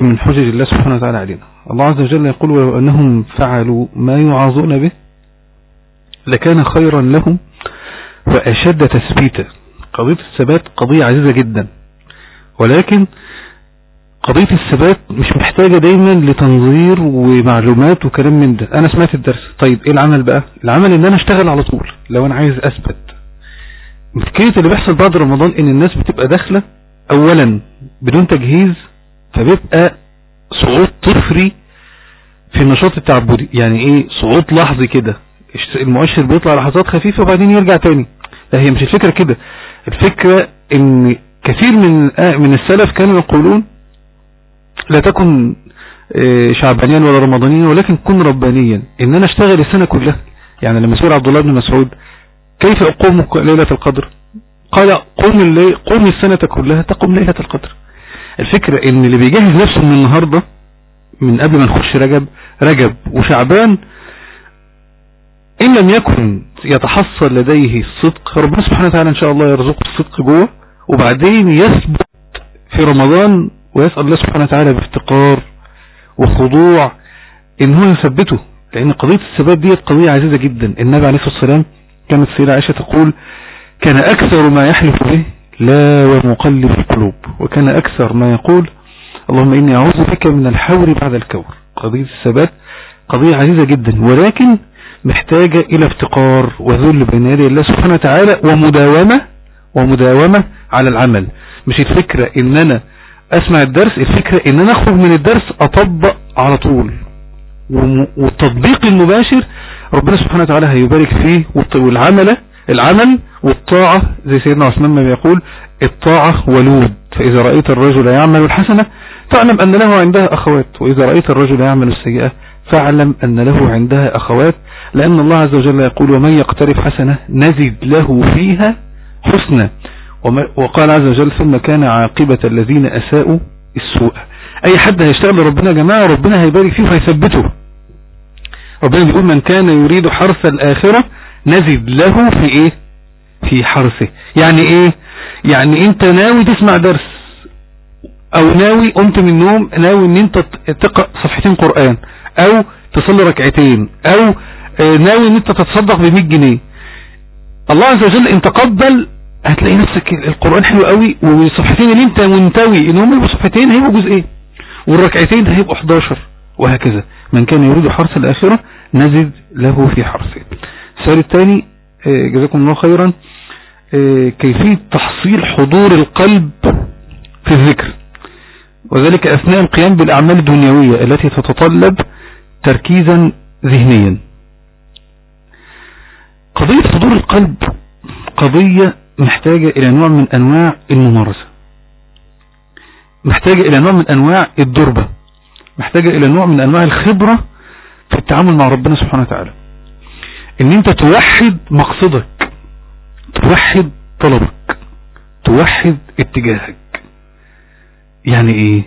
من حجج الله سبحانه وتعالى علينا. الله عز وجل يقول ولو أنهم فعلوا ما يوعظون به لكان خيرا لهم وأشد تثبيتا. قضية الثبات قضية عزيزة جدا، ولكن قضية الثبات مش محتاجة دايما لتنظير ومعلومات وكلام من ده. أنا سمعت الدرس، طيب إيه العمل بقى؟ العمل إن أنا أشتغل على طول لو أنا عايز أثبت. مشكلة اللي بيحصل بعد رمضان إن الناس بتبقى داخلة أولا بدون تجهيز، فبيبقى صعود طفري في النشاط التعبدي. يعني إيه صعود لحظي كده؟ المؤشر بيطلع لحظات خفيفة وبعدين يرجع تاني. لا، هي مش الفكرة كده. الفكرة إن كثير من السلف كانوا يقولون لا تكن شعبانيا ولا رمضانيا ولكن كن ربانيا، ان انا اشتغل السنة كلها. يعني لما سئل عبد الله بن مسعود كيف اقوم ليلة القدر؟ قال قوم السنة كلها تقوم ليلة القدر. الفكرة ان اللي بيجهز نفسه من النهاردة من قبل ما نخش رجب وشعبان، ان لم يكن يتحصل لديه الصدق، ربنا سبحانه وتعالى ان شاء الله يرزقه الصدق جوه، وبعدين يثبت في رمضان ويسأل الله سبحانه وتعالى بافتقار وخضوع ان هو يثبته. لان قضية الثبات دي قضية عزيزة جدا. النبي عليه الصلاة والسلام كانت سيدة عائشة تقول كان اكثر ما يحلف به لا ومقلب القلوب، وكان اكثر ما يقول اللهم اني اعوذ بك من الحور بعد الكور. قضية الثبات قضية عزيزة جدا، ولكن محتاجة الى افتقار وذل بين يدي الله سبحانه وتعالى ومداومة على العمل. مش الفكرة ان انا اسمع الدرس، الفكرة ان انا اخرج من الدرس اطبق على طول، والتطبيق المباشر ربنا سبحانه وتعالى هيبارك فيه. العمل والطاعة زي سيدنا عثمان ما بيقول الطاعة ولود، فاذا رأيت الرجل يعمل الحسنة فاعلم ان له عندها اخوات، واذا رأيت الرجل يعمل السيئة فاعلم ان له عندها اخوات، لان الله عز وجل يقول ومن يقترف حسنة نزد له فيها حسنة. وقال عز وجل ثم كان عاقبة الذين أساءوا السوء. أي حد هيشتغل ربنا يا جماعة ربنا هيبارك فيه وهيثبته. ربنا بيقول من كان يريد حرث الآخرة نزد له في إيه؟ في حرثه. يعني إيه؟ يعني أنت ناوي تسمع درس، أو ناوي قمت من النوم ناوي أن أنت تقرأ صفحتين قرآن، أو تصلي ركعتين، أو ناوي أن أنت تتصدق ب100 جنيه. الله عز وجل إن تقبل هتلاقي نفسك القرآن حلو قوي، والصفحتين اللي انت منتوي ان هم يبقوا صفحتين هيبقوا جزئين، والركعتين هيبقوا 11، وهكذا. من كان يريد حرث الآخرة نزد له في حرثه. السؤال الثاني جزاكم الله خيرا، كيفية تحصيل حضور القلب في الذكر، وذلك أثناء القيام بالأعمال الدنيوية التي تتطلب تركيزا ذهنيا. قضية حضور القلب قضية محتاجة إلى نوع من أنواع الممارسة، محتاجة إلى نوع من أنواع الدربة، محتاجة إلى نوع من أنواع الخبرة في التعامل مع ربنا سبحانه وتعالى. إن أنت توحد مقصدك، توحد طلبك، توحد اتجاهك. يعني إيه؟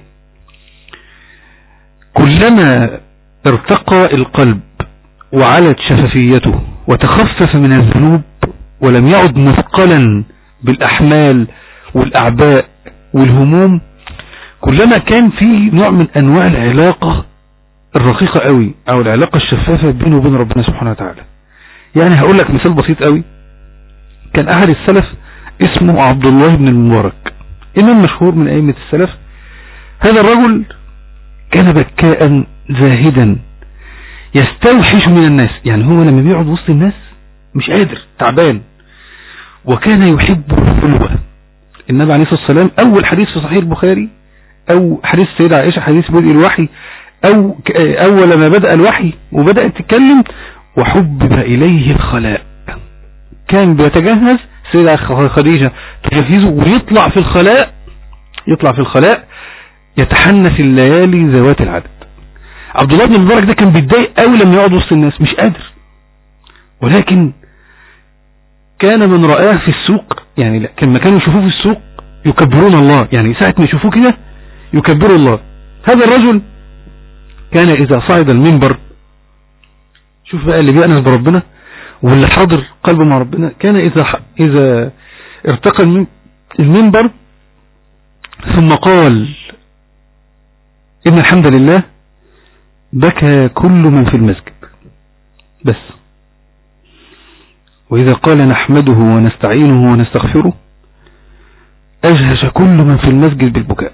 كلما ارتقى القلب وعلت شفافيته وتخفف من الذنوب ولم يعد مثقلا بالأحمال والأعباء والهموم، كلما كان في نوع من أنواع العلاقة الرقيقة قوي أو العلاقة الشفافة بينه وبين ربنا سبحانه وتعالى. يعني هقول لك مثال بسيط قوي. كان أحد السلف اسمه عبد الله بن المبارك، إمام مشهور من أئمة السلف. هذا الرجل كان بكاء زاهدا يستوحش من الناس. يعني هو لما بيقعد وسط الناس مش قادر، تعبان. وكان يحب الخلوة. النبي عليه الصلاة والسلام أول حديث في صحيح البخاري، أو حديث السيدة عائشة حديث بدء الوحي، أو أول ما بدأ الوحي وبدأت تتكلم وحبب إليه الخلاء. كان بيتجهز السيدة خديجة تجهزه ويطلع في الخلاء يتحنى في الليالي ذوات العدد. عبد الله بن المبارك ده كان بيتضايق قوي لما يقعد وسط الناس، مش قادر. ولكن كان من رآه في السوق، يعني لما كانوا يشوفوه في السوق يكبرون الله، يعني ساعة ما يشوفوه كده يكبروا الله. هذا الرجل كان إذا صعد المنبر، شوف بقى اللي بيأنس بربنا واللي حاضر قلبه مع ربنا، كان إذا ارتقى المنبر ثم قال إن الحمد لله بكى كل من في المسجد بس، وإذا قال نحمده ونستعينه ونستغفره أجهش كل من في المسجد بالبكاء،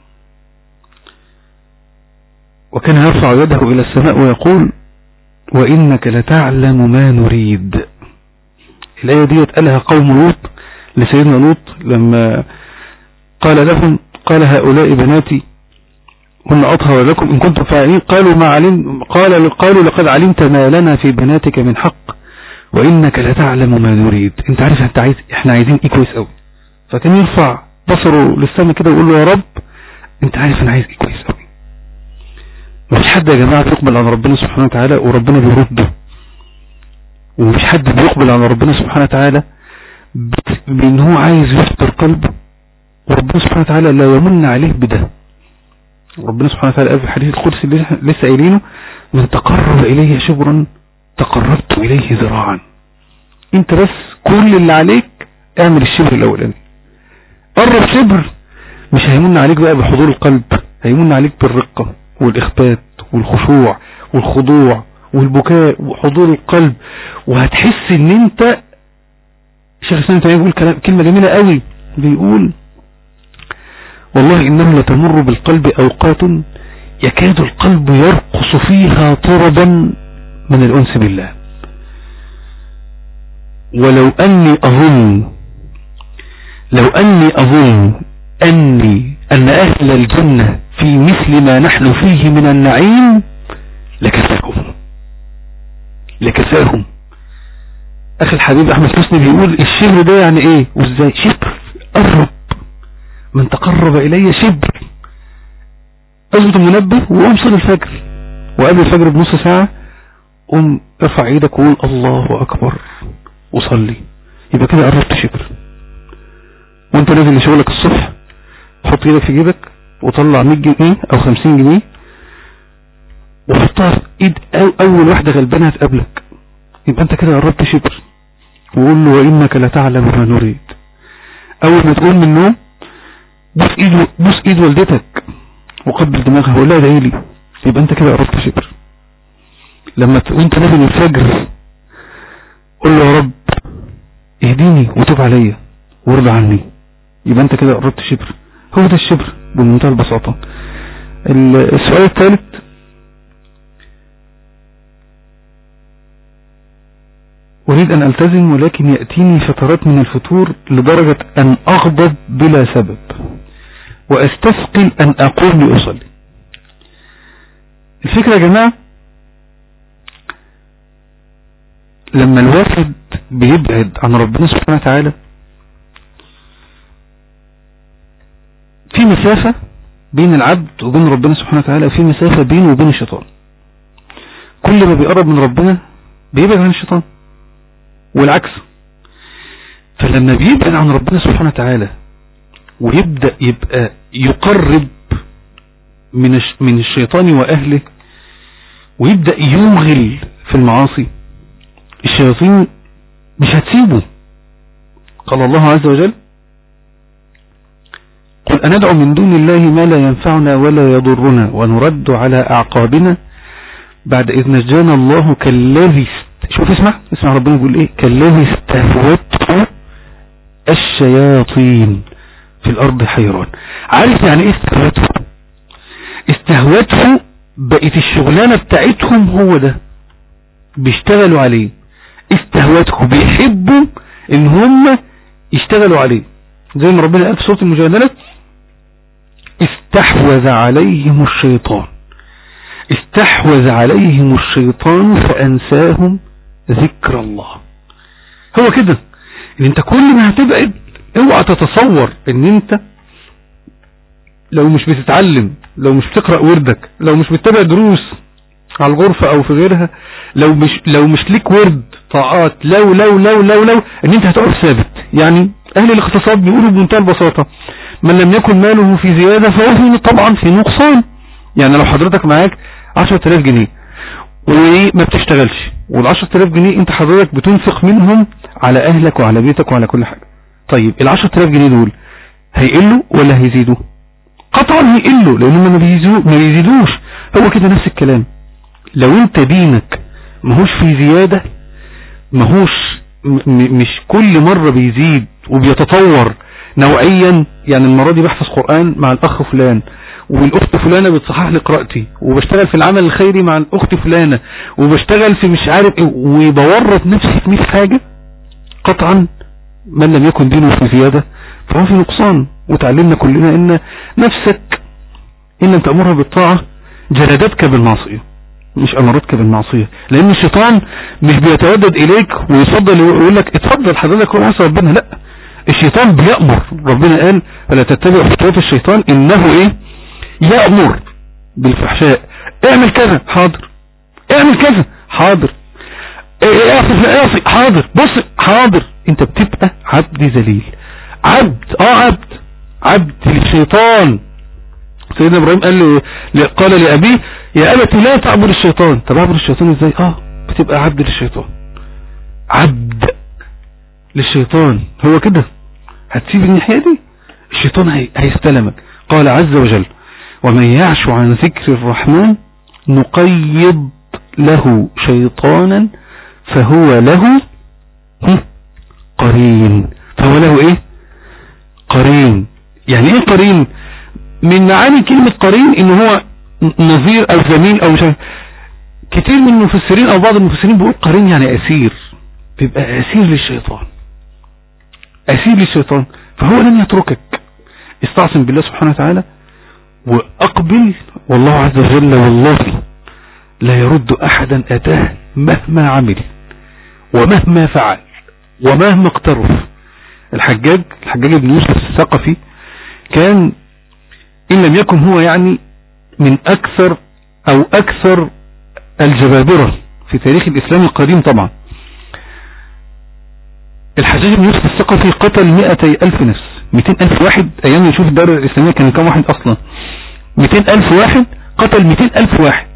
وكان يرفع يده إلى السماء ويقول وإنك لتعلم ما نريد. الآية دي قالها قوم لوط لسيدنا لوط لما قال لهم قال هؤلاء بناتي هن أطهر لكم إن كنتم فاعلين، قالوا لقد علمت ما لنا في بناتك من حق وإنك لتعلم ما نريد. انت عارف احنا عايزين ايه كويس قوي. فكان يرفع بصره للسماء كده ويقول له يا رب انت عارف انا عايز ايه كويس قوي. مفيش حد يا جماعة بيقبل على ربنا سبحانه وتعالى وربنا بيرده، ومفيش حد بيقبل على ربنا سبحانه وتعالى بان هو عايز يفطر قلبه وربنا سبحانه وتعالى لا يمن عليه بده. ربنا سبحانه وتعالى قال في الحديث القدسي اللي لسه قايلينه من تقرب اليه شبرا تقربت اليه ذراعا. انت بس كل اللي عليك اعمل الشبر الاولاني، قرب شبر، مش هيمن عليك بقى بحضور القلب، هيمن عليك بالرقة والاخبات والخشوع والخضوع والبكاء وحضور القلب. وهتحس ان انت شيخ الإسلام ابن تيمية بيقول كلمة جميلة قوي، بيقول والله إنه لتمر بالقلب أوقات يكاد القلب يرقص فيها طربا من الأنس بالله. ولو أني أظن أن أهل الجنة في مثل ما نحن فيه من النعيم لكفاهم. أخي الحبيب أحمد حسني بيقول الشبر ده يعني إيه وإزاي؟ شبر قرب، من تقرب إلي شبر. أظبط المنبه وقوم صلي الفجر، وقبل الفجر بنص ساعة قوم ارفع ايدك وقول الله أكبر وصلي، يبقى كده قربت شبر. وانت نازل لشغلك الصبح حط ايدك في جيبك وطلع 100 جنيه أو 50 جنيه وحطها في ايد أول واحدة غلبانة هتقابلك، يبقى انت كده قربت شبر. وقول له وإنك لتعلم ما نريد. أول ما تقوم من النوم بوس ايد والدتك وقبل دماغها وقول لها ادعي لي، يبقى انت كده قربت شبر. وانت نازل الفجر قول له يا رب اهديني وتوب عليا وارضى عني، يبقى انت كده قربت شبر. هو ده الشبر بمنتهى البساطة. السؤال الثالث أريد أن ألتزم ولكن يأتيني فترات من الفتور لدرجة أن أغضب بلا سبب وأستثقل أن أقوم لأصلي. الفكرة يا جماعة لما الواحد بيبعد عن ربنا سبحانه وتعالى في مسافة بين العبد وبين ربنا سبحانه وتعالى، في مسافة بينه وبين الشيطان. كل ما بيقرب من ربنا بيبعد عن الشيطان والعكس. فلما بيبعد عن ربنا سبحانه وتعالى ويبدأ يبقى يقرب من الشيطان وأهله ويبدأ يوغل في المعاصي، الشياطين مش هتسيبه. قال الله عز وجل قل أندعو من دون الله ما لا ينفعنا ولا يضرنا ونرد على أعقابنا بعد إذ نجانا الله كالذي شوف اسمع ربنا بيقول ايه كالذي استهوته الشياطين في الأرض حيران. عارف يعني ايه استهوته بقت الشغلانة بتاعتهم، هو ده بيشتغلوا عليه. استهوته بيحبوا ان هم يشتغلوا عليه، زي ما ربنا قال في سورة المجادلة استحوذ عليهم الشيطان فأنساهم ذكر الله. هو كده ان انت كل ما هتبعد اوعى تتصور ان انت لو مش بتتعلم، لو مش بتقرأ وردك، لو مش بتتابع دروس على الغرفة او في غيرها، لو مش ليك ورد طاعات، لو ان انت هتقف ثابت. يعني اهل الاقتصاد بيقولوا بمنتهى البساطة من لم يكن ماله في زيادة فهو طبعا في نقصان. يعني لو حضرتك معاك 10,000 جنيه وما بتشتغلش، وال10,000 جنيه انت حضرتك بتنفق منهم على اهلك وعلى بيتك وعلى كل حاجة، طيب ال10,000 جنيه دول هيقلوا ولا هيزيدوا؟ قطعا هيقلوا لانهم ما بيزيدوش. هو كده نفس الكلام، لو انت دينك ماهوش في زيادة، ماهوش مش كل مرة بيزيد وبيتطور نوعيا، يعني المرة دي بحفظ قرآن مع الاخ فلان، والاخت فلانة بتصحح لي قراءتي، وبشتغل في العمل الخيري مع الاخت فلانة، وبشتغل في مش عارف ايه، وبورط نفسي في 100 حاجة، قطعا من لم يكن دينه في زيادة فهو في نقصان. وتعلمنا كلنا ان نفسك ان لم تأمرها بالطاعة جلدتك بالمعصية، مش امرتك بالمعصية، لان الشيطان مش بيتودد اليك ويفضل ويقول لك اتفضل حضرتك روح عصى ربنا، لا، الشيطان بيأمر. ربنا قال فلا تتبع خطوات الشيطان انه ايه؟ يأمر بالفحشاء، اعمل كذا حاضر، اعمل كذا حاضر، اعصي حاضر، بص حاضر. انت بتبقى عبد ذليل، عبد للشيطان. سيدنا ابراهيم قال لأبيه يا أبت لا تعبد الشيطان. طب اعبد الشيطان ازاي؟ بتبقى عبد للشيطان، عبد للشيطان. هو كده، هتسيب الناحية دي الشيطان هيستلمك. قال عز وجل ومن يعش عن ذكر الرحمن نقيض له شيطانا فهو له قرين. فهو له ايه؟ قرين. يعني ايه قرين؟ من معاني كلمة قرين ان هو نظير او زميل او مش. كتير من المفسرين او بعض المفسرين بيقول قرين يعني اسير، بيبقى اسير للشيطان، اسير للشيطان. فهو لن يتركك، استعصم بالله سبحانه وتعالى واقبل، والله عز وجل والله لا يرد احدا اتاه مهما عمل ومهما فعل ومهما اقترف. الحجاج بن يوسف الثقفي كان ان لم يكن هو يعني من اكثر الجبابرة في تاريخ الاسلام القديم طبعا. الحجاج بن يوسف الثقفي قتل 200,000 نفس، 200,000 واحد. ايام يشوف الدولة الاسلامية كان كم واحد اصلا؟ 200,000 واحد، قتل 200,000 واحد،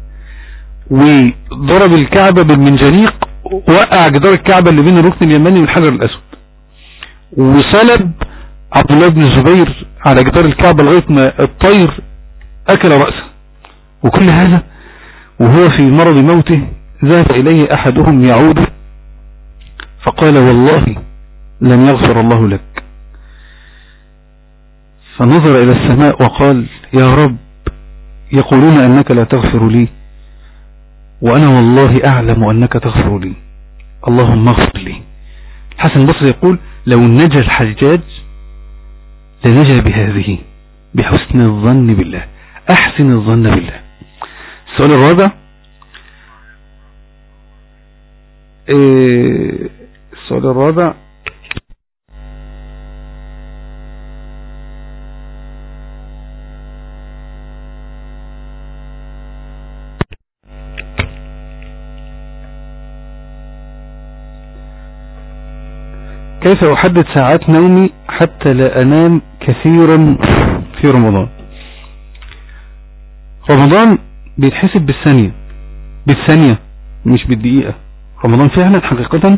وضرب الكعبة بالمنجنيق، وقع جدار الكعبة اللي بين الركن اليماني والحجر الاسود، وصلب عبد الله بن الزبير على جدار الكعبة لغاية ما الطير اكل رأسه. وكل هذا وهو في مرض موته ذهب اليه احدهم يعود فقال والله لن يغفر الله لك، فنظر الى السماء وقال يا رب يقولون انك لا تغفر لي وانا والله اعلم انك تغفر لي، اللهم اغفر لي. الحسن البصري يقول لو نجا الحجاج لنجا بهذه، بحسن الظن بالله، احسن الظن بالله. السؤال الرابع، السؤال الرابع كيف أحدد ساعات نومي حتى لا أنام كثيرا في رمضان؟ رمضان بيتحسب بالثانية مش بالدقيقة. رمضان فعلا حقيقة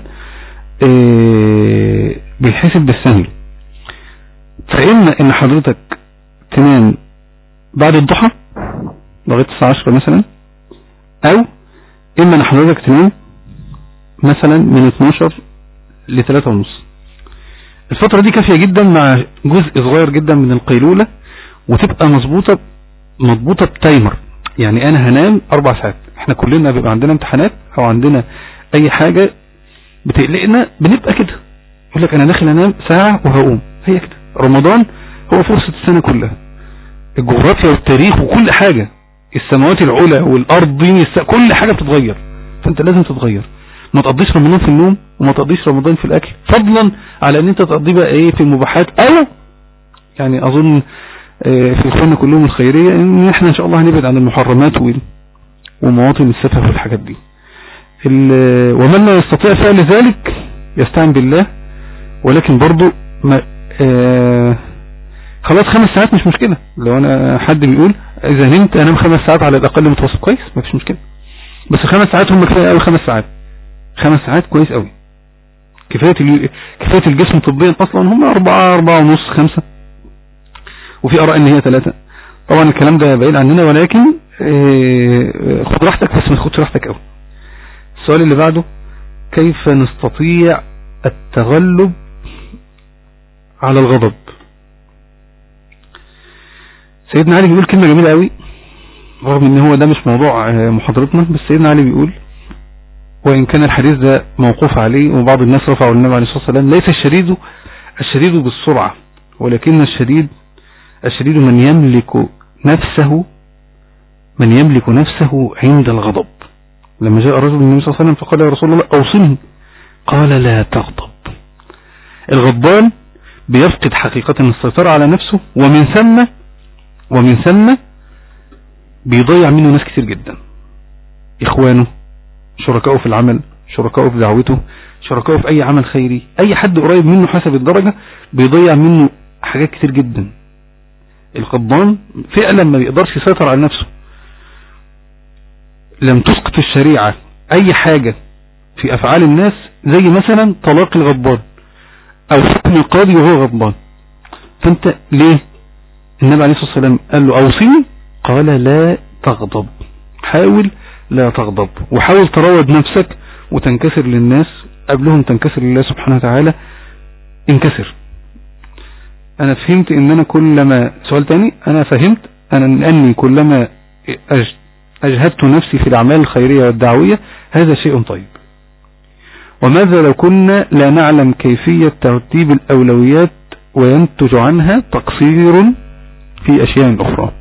بيتحسب بالثانية. فإما إن حضرتك تنام بعد الضحى لغاية الساعة 10 مثلا، أو إما إن حضرتك تنام مثلا من 12 ل 3:30. الفترة دي كافية جدا مع جزء صغير جدا من القيلولة، وتبقى مضبوطة بتايمر. يعني انا هنام 4 ساعات. احنا كلنا بيبقى عندنا امتحانات او عندنا اي حاجة بتقلقنا بنبقى كده، يقول لك انا داخل انام ساعة وهقوم. هي كده. رمضان هو فرصة السنة كلها، الجغرافيا والتاريخ وكل حاجة، السماوات العلى والارض دي كل حاجة بتتغير، فانت لازم تتغير. ما تقضيش رمضان في النوم وما تقضيش رمضان في الاكل، فضلا على ان انت تقضي بقى ايه في المباحات. يعني اظن في اخواننا كلهم الخيرية ان احنا ان شاء الله هنبعد عن المحرمات ومواطن السفه والحاجات دي. ومن لا يستطيع فعل ذلك يستعين بالله، ولكن برضو خلاص 5 ساعات مش مشكلة. لو انا حد بيقول اذا نمت انام 5 ساعات على الاقل متوسط، كويس ما فيش مشكلة، بس 5 ساعات هم كفاية قوي. 5 ساعات 5 ساعات كويس قوي، كفاية الجسم طبيا اصلا هم 4 4:30 5. وفي آراء ان هي 3. طبعا الكلام ده بعيد عننا، ولكن خد راحتك بس ما تاخدش راحتك قوي. السؤال اللي بعده: كيف نستطيع التغلب على الغضب؟ سيدنا علي بيقول كلمة جميلة قوي، رغم ان هو ده مش موضوع محاضرتنا، بس سيدنا علي بيقول، وان كان الحديث ده موقوف عليه وبعض الناس رفعوا للنبي عليه الصلاة والسلام: ليس الشديد بالسرعة، ولكن الشديد من يملك نفسه عند الغضب. لما جاء رجل النبي صلى الله عليه وسلم فقال: يا رسول الله أوصني. قال: لا تغضب. الغضبان بيفقد حقيقة السيطرة على نفسه، ومن ثم بيضيع منه ناس كتير جدا، إخوانه، شركائه في العمل، شركائه في دعوته، شركائه في أي عمل خيري، أي حد قريب منه حسب الدرجة بيضيع منه حاجات كتير جدا. الغضبان فعلا ما بيقدرش يسيطر على نفسه. لم تسقط الشريعة أي حاجة في أفعال الناس زي مثلا طلاق الغضبان أو حكم القاضي وهو غضبان. فأنت ليه النبي عليه الصلاة والسلام قال له أوصني؟ قال: لا تغضب. حاول لا تغضب، وحاول تروض نفسك وتنكسر للناس قبلهم تنكسر لله سبحانه وتعالى. انكسر. أنا فهمت إن أنا كلما سؤال تاني أنا فهمت أني كلما أجهدت نفسي في الأعمال الخيرية والدعوية هذا شيء طيب. وماذا لو كنا لا نعلم كيفية ترتيب الأولويات وينتج عنها تقصير في أشياء أخرى؟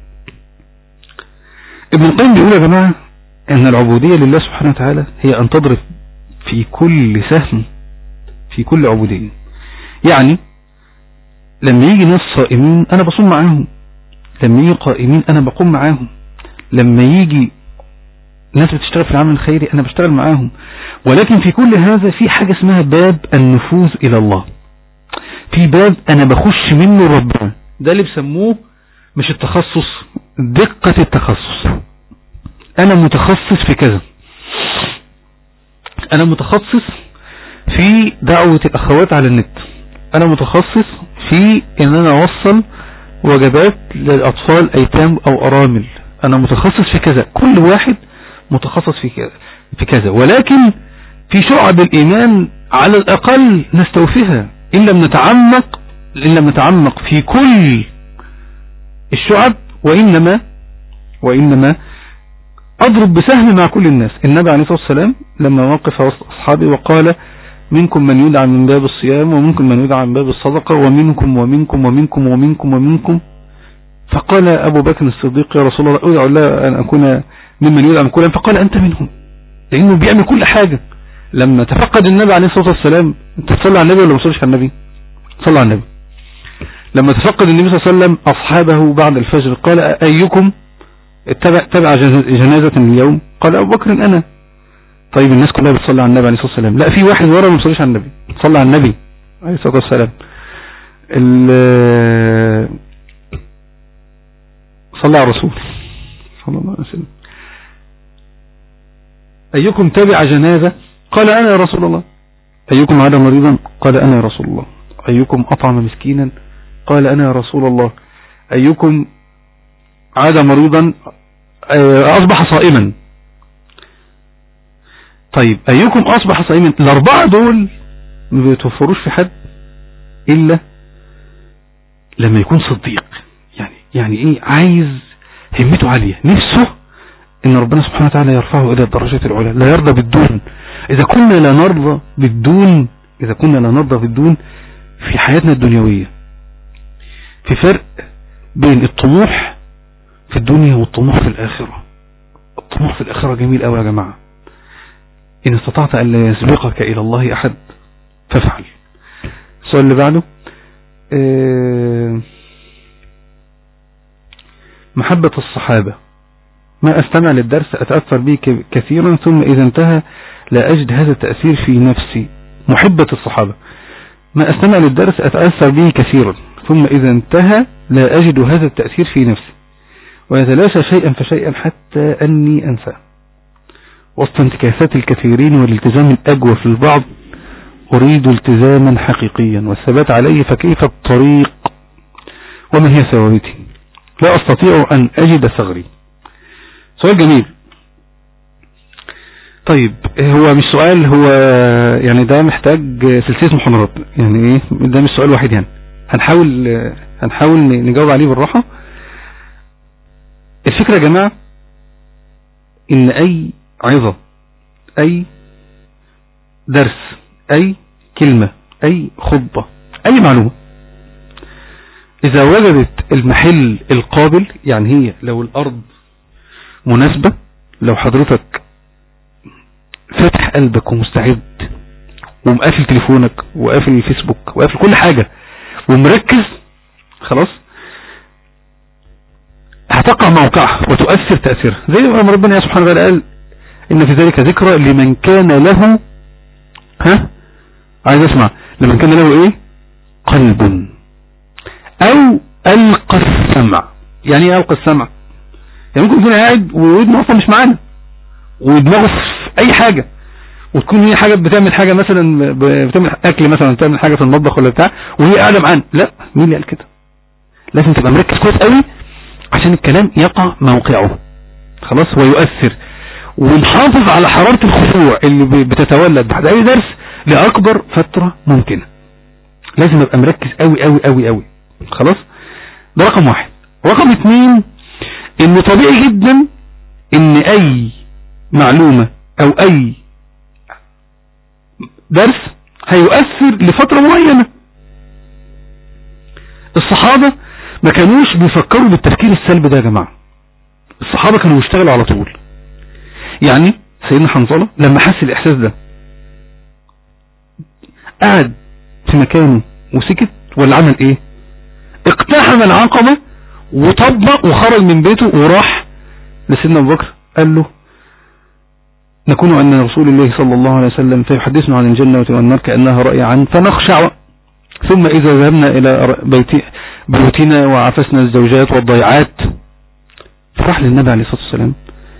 ابن القيم بيقول يا جماعة أن العبودية لله سبحانه وتعالى هي أن تضرب في كل سهم في كل عبودية. يعني لما يجي ناس صائمين أنا بصوم معاهم، لما يجي قائمين أنا بقوم معاهم، لما يجي ناس بتشتغل في العمل الخيري أنا بشتغل معاهم. ولكن في كل هذا في حاجة اسمها باب النفوذ إلى الله، في باب أنا بخش منه ربنا، ده اللي بسموه مش التخصص، دقة التخصص. أنا متخصص في كذا، أنا متخصص في دعوة الأخوات على النت، أنا متخصص في إن أنا أوصل وجبات للأطفال أيتام أو أرامل، أنا متخصص في كذا. كل واحد متخصص في كذا، ولكن في شعب الإيمان على الأقل نستوفيها إن لم نتعمق في كل الشعب، وإنما أضرب بسهم مع كل الناس. النبي عليه الصلاة والسلام لما وقف وسط أصحابه وقال: منكم من يدعى من باب الصيام، ومنكم من يدعى من باب الصدقة، ومنكم ومنكم ومنكم ومنكم ومنكم. فقال أبو بكر الصديق: يا رسول الله أدعو الله أن أكون ممن يدعى من كل، فقال: أنت منهم، لأنه بيعمل كل حاجة. لما تفقد النبي عليه الصلاة والسلام، انت تصلي على النبي ولا ما تصليش على النبي؟ صلى على النبي. لما تفقد النبي صلى الله عليه وسلم أصحابه بعد الفجر قال: أيكم تبع جنازة اليوم؟ قال: أبو بكر أنا. طيب الناس كلها بتصلي على النبي عليه الصلاة والسلام، لا في واحد ورا ما بيصليش على النبي، صلى على النبي عليه الصلاة والسلام. صلى على الرسول صلى الله عليه وسلم. أيكم تبع جنازة؟ قال: أنا يا رسول الله. أيكم عاد مريضا؟ قال: أنا يا رسول الله. أيكم أطعم مسكينا؟ قال: أنا يا رسول الله. أيكم عاد مريضا أصبح صائما؟ طيب أيكم أصبح صائما؟ الأربعة دول ما بيتوفروش في حد إلا لما يكون صديق. يعني إيه؟ عايز همته عالية، نفسه إن ربنا سبحانه وتعالى يرفعه إلى الدرجات العلى، لا يرضى بالدون. إذا كنا لا نرضى بالدون في حياتنا الدنيوية. في فرق بين الطموح في الدنيا والطموح في الآخرة. الطموح في الآخرة جميل قوي يا جماعة. إن استطعت أن لا يسبقك إلى الله أحد فافعل. السؤال اللي بعده: محبة الصحابة. ما أستمع للدرس أتأثر به كثيرا، ثم إذا انتهى لا أجد هذا التأثير في نفسي. محبة الصحابة. ما أستمع للدرس أتأثر به كثيرا، ثم إذا انتهى لا أجد هذا التأثير في نفسي، ويتلاشى شيئا فشيئا حتى أني أنسى. وسط انتكاسات الكثيرين والالتزام الأجوى في البعض أريد التزاما حقيقيا والثبات عليه، فكيف الطريق؟ وما هي ثوابتي؟ لا أستطيع أن أجد ثغري. سؤال جميل. طيب هو مش سؤال، هو يعني ده محتاج سلسلة محاضرات، يعني ايه ده مش سؤال واحد يعني. هنحاول نجاوب عليه بالراحة. الفكرة يا جماعة ان اي عظة، اي درس، اي كلمة، اي خطبة، اي معلومة، اذا وجدت المحل القابل، يعني هي لو الارض مناسبة، لو حضرتك فاتح قلبك ومستعد ومقافل تليفونك وقافل الفيسبوك وقافل كل حاجة ومركز، خلاص هتقع موقعها وتؤثر تأثيرها، زي ما ربنا سبحانه وتعالى قال ان في ذلك ذكرى لمن كان له، عايز اسمع، لمن كان له ايه؟ قلب او القى السمع. يعني ايه القى السمع؟ يعني ممكن يكون قاعد وودنه اصلا مش معانا ودماغه في اي حاجة، وتكون هي حاجة بتعمل حاجة مثلا، بتعمل اكل مثلا، بتعمل حاجة في المطبخ ولا بتاع، وهي قاعدة معانا. لا، مين اللي قال كده؟ لازم تبقى مركز كويس قوي عشان الكلام يقع موقعه، خلاص، ويؤثر، ونحافظ على حرارة الخشوع اللي بتتولد بعد اي درس لاكبر فترة ممكنة. لازم ابقى مركز قوي قوي قوي قوي، خلاص. ده رقم واحد. رقم اتنين، انه طبيعي جدا ان اي معلومة او اي درس هيؤثر لفترة معينة. الصحابة ما كانوش بيفكروا بالتفكير السلبي ده يا جماعة، الصحابة كانوا يشتغلوا على طول. يعني سيدنا حنظلة لما حس الاحساس ده قعد في مكانه وسكت، ولا عمل ايه؟ اقتحم العقبة وطبق وخرج من بيته وراح لسيدنا ابو بكر، قال له نكون أن رسول الله صلى الله عليه وسلم فيحدثنا عن الجنة والنار كأنها رأي عن فنخشع، ثم إذا ذهبنا إلى بيوتنا وعفسنا الزوجات والضيعات. فراح للنبي عليه الصلاة والسلام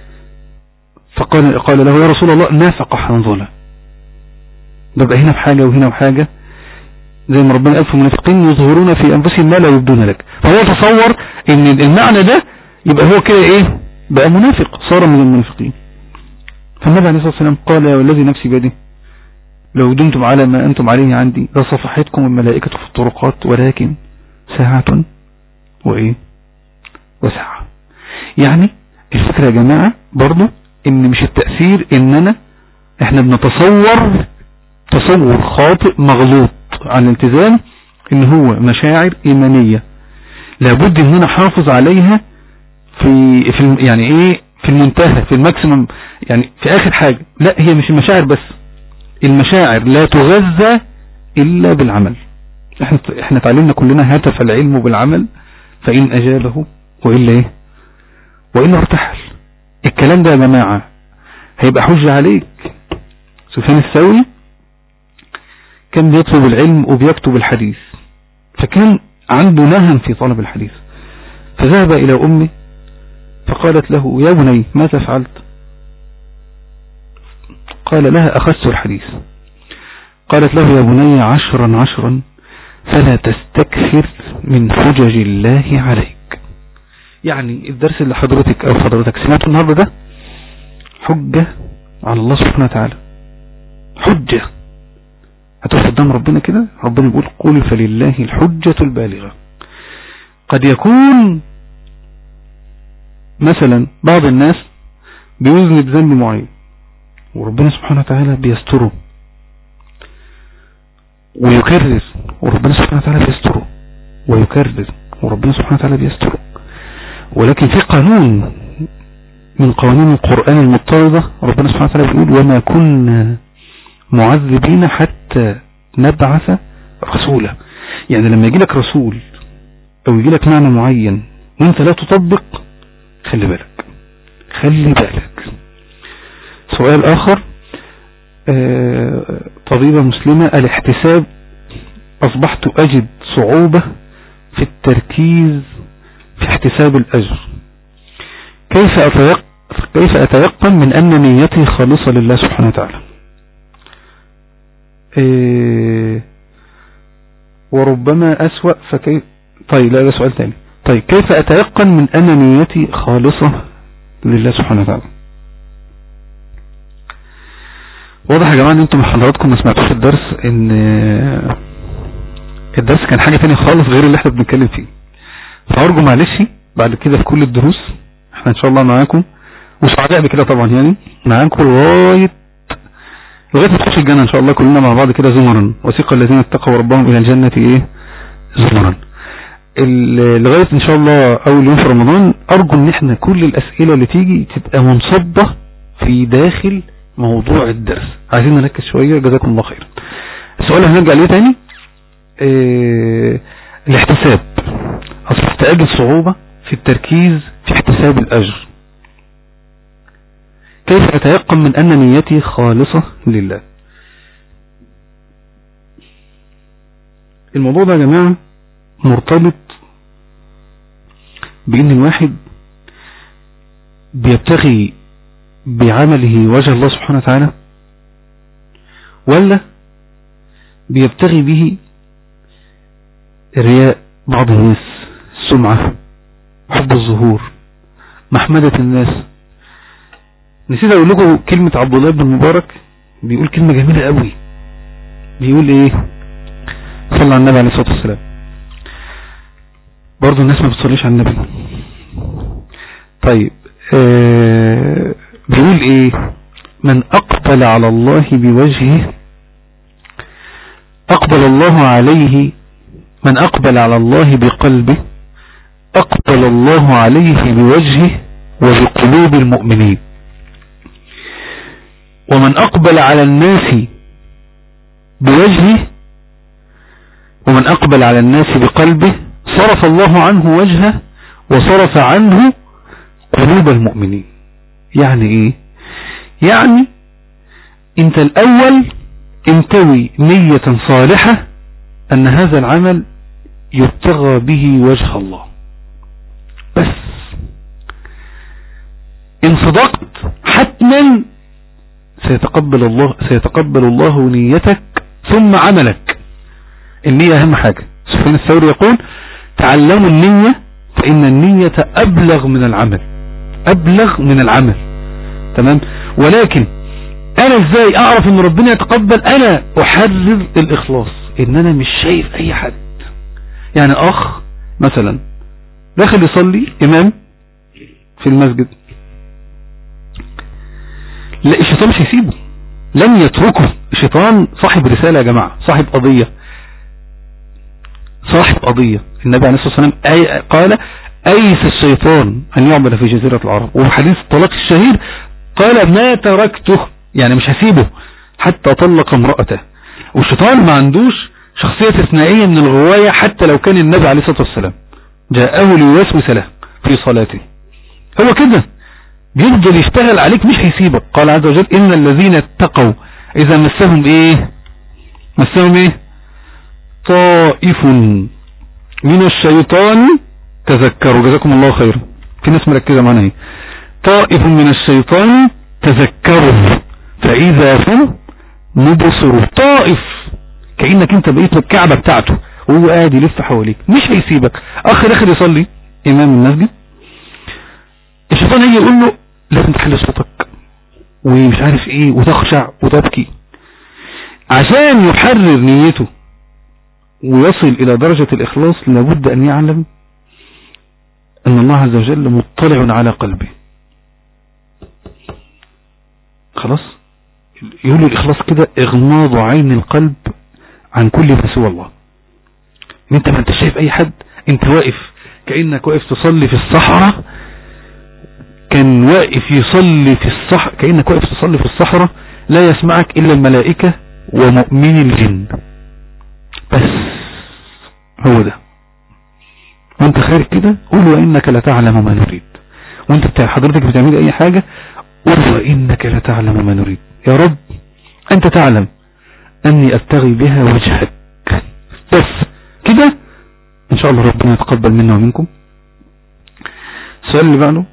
فقال له يا رسول الله نافق حنظلة. ببقى هنا بحاجة وهنا بحاجة، زي ما ربنا قال في المنافقين يظهرون في أنفسهم ما لا يبدون لك. فهو تصور ان المعنى ده يبقى هو كده ايه، بقى منافق، صار من المنافقين. فالنبي عليه الصلاة والسلام قال يا والذي نفسي بيده لو دمتم على ما أنتم عليه عندي لصفحتكم الملائكة في الطرقات ولكن ساعة وإيه وساعة. يعني الفكرة يا جماعة برضو إن مش التأثير إننا إحنا بنتصور تصور خاطئ مغلوط عن الالتزام إن هو مشاعر إيمانية لابد إن هنا حافظ عليها في يعني إيه في المنتهى في الماكسيمم، يعني في آخر حاجة. لا، هي مش المشاعر بس، المشاعر لا تغذى إلا بالعمل. احنا تعلمنا كلنا هتف العلم بالعمل فإن أجابه وإلا إيه وإلا ارتحل. الكلام ده يا جماعة هيبقى حجة عليك. سفيان الثوري كان بيطلب العلم وبيكتب الحديث، فكان عنده نهم في طلب الحديث، فذهب إلى أمه فقالت له يا بني ماذا فعلت؟ قال لها أخذت الحديث. قالت له يا بني 10 فلا تستكثر من حجج الله عليك. يعني الدرس اللي حضرتك أو حضرتك سمعته النهاردة ده حجة على الله سبحانه وتعالى، حجة هتقف قدام ربنا كده، ربنا يقول قل فلله الحجة البالغة. قد يكون مثلا بعض الناس بيذنب ذنب معين وربنا سبحانه وتعالى بيستره ويكرر، وربنا سبحانه وتعالى بيستره ويكرر، وربنا سبحانه وتعالى بيستره. ولكن في قانون من قوانين القرآن المضطردة ربنا سبحانه وتعالى بيقول وما كنا معذبين حتى نبعث رسولا. يعني لما يجي لك رسول او يجي لك معنى معين وانت لا تطبق، خلي بالك خلي بالك. سؤال آخر، طبيبة مسلمة الاحتساب أصبحت أجد صعوبة في التركيز في احتساب الأجر، كيف أتيقن من أن نيتي خالصة لله سبحانه وتعالى؟ وربما أسوأ طيب لا، ده سؤال تاني. طيب كيف اتيقن من ان نيتي خالصة لله سبحانه وتعالى؟ واضح يا جماعة ان انتم حضراتكم ما سمعتوش الدرس، ان الدرس كان حاجة تانية خالص غير اللي احنا بنتكلم فيه. فارجو معلش بعد كده في كل الدروس احنا ان شاء الله معاكم، وسعداء بكده طبعا، يعني معاكم لغاية ما تخش الجنة ان شاء الله كلنا مع بعض كده زمرا، وسيق الذين اتقوا ربهم الى الجنة ايه زمرا، لغاية ان شاء الله اول يوم في رمضان. ارجو ان احنا كل الاسئلة اللي تيجي تبقى منصبة في داخل موضوع الدرس. عايزين نركز شوية، جزاكم الله خير. السؤال اللي هنرجع عليه تاني، الاحتساب. اصبح تجد صعوبة في التركيز في احتساب الاجر. كيف اتيقن من ان نيتي خالصة لله؟ الموضوع ده يا جماعة مرتبط بان الواحد بيبتغي بعمله وجه الله سبحانه وتعالى، ولا بيبتغي به رياء بعض الناس، السمعة، حب الظهور، محمدة الناس. نسيت اقول لكم كلمة عبد الله بن المبارك، بيقول كلمة جميلة قوي. بيقول ايه؟ صلى على النبي عليه الصلاة والسلام. برضو الناس ما بتصليش على النبي. طيب بيقول ايه؟ من اقبل على الله بوجهه اقبل الله عليه، من اقبل على الله بقلبه اقبل الله عليه بوجهه وبقلوب المؤمنين، ومن اقبل على الناس بوجهه ومن اقبل على الناس بقلبه صرف الله عنه وجهه وصرف عنه قلوب المؤمنين. يعني ايه؟ يعني انت الاول انتوي نية صالحة ان هذا العمل يبتغى به وجه الله بس. ان صدقت حتما سيتقبل الله نيتك ثم عملك. النية اهم حاجة. سفيان الثوري يقول تعلموا النية فإن النية أبلغ من العمل، أبلغ من العمل. تمام. ولكن أنا إزاي أعرف إن ربنا يتقبل؟ أنا أحرر الإخلاص، إن أنا مش شايف أي حد. يعني أخ مثلا داخل يصلي إمام في المسجد، لا الشيطان مش هيسيبه، لن يتركه. الشيطان صاحب رسالة يا جماعة، صاحب قضية، صاحب قضية. النبي عليه الصلاة والسلام قال أيس الشيطان أن يعمل في جزيرة العرب. وحديث الطلاق الشهير قال ما تركته، يعني مش هسيبه حتى طلق امرأته. والشيطان ما عندوش شخصية استثنائية من الغواية، حتى لو كان النبي عليه الصلاة والسلام جاءه ليوسوس له في صلاته، هو كده بيفضل يشتغل عليك، مش هيسيبك. قال عز وجل إن الذين اتقوا إذا مسهم إيه؟ مسهم إيه؟ طائف من الشيطان تذكروا. جزاكم الله خيرا، في ناس مركزة معنا اهي. طائف من الشيطان تذكروا فإذا هم مبصروا. طائف كأنك انت بقيت الكعبة بتاعته وهو قاعد يلف حواليك، مش هيسيبك. اخ داخل يصلي امام المسجد، الشيطان هيجي يقول له لازم تحل صوتك ومش عارف ايه وتخشع وتبكي. عشان يحرر نيته ويصل الى درجة الاخلاص لابد ان يعلم ان الله عز وجل مطلع على قلبه. خلاص يقول له الاخلاص كده اغماض عين القلب عن كل ما سوى الله. انت ما انت شايف اي حد، انت واقف كأنك واقف تصلي في الصحراء، كان واقف يصلي في الصحراء، كأنك واقف تصلي في الصحراء لا يسمعك الا الملائكة ومؤمن الجن بس. هو ده. وانت خارج كده قول وانك لا تعلم ما نريد. وانت حضرتك بتعمل اي حاجة قول وانك لا تعلم ما نريد. يا رب انت تعلم اني ابتغي بها وجهك بس كده، ان شاء الله ربنا يتقبل منا ومنكم. السؤال اللي بعده،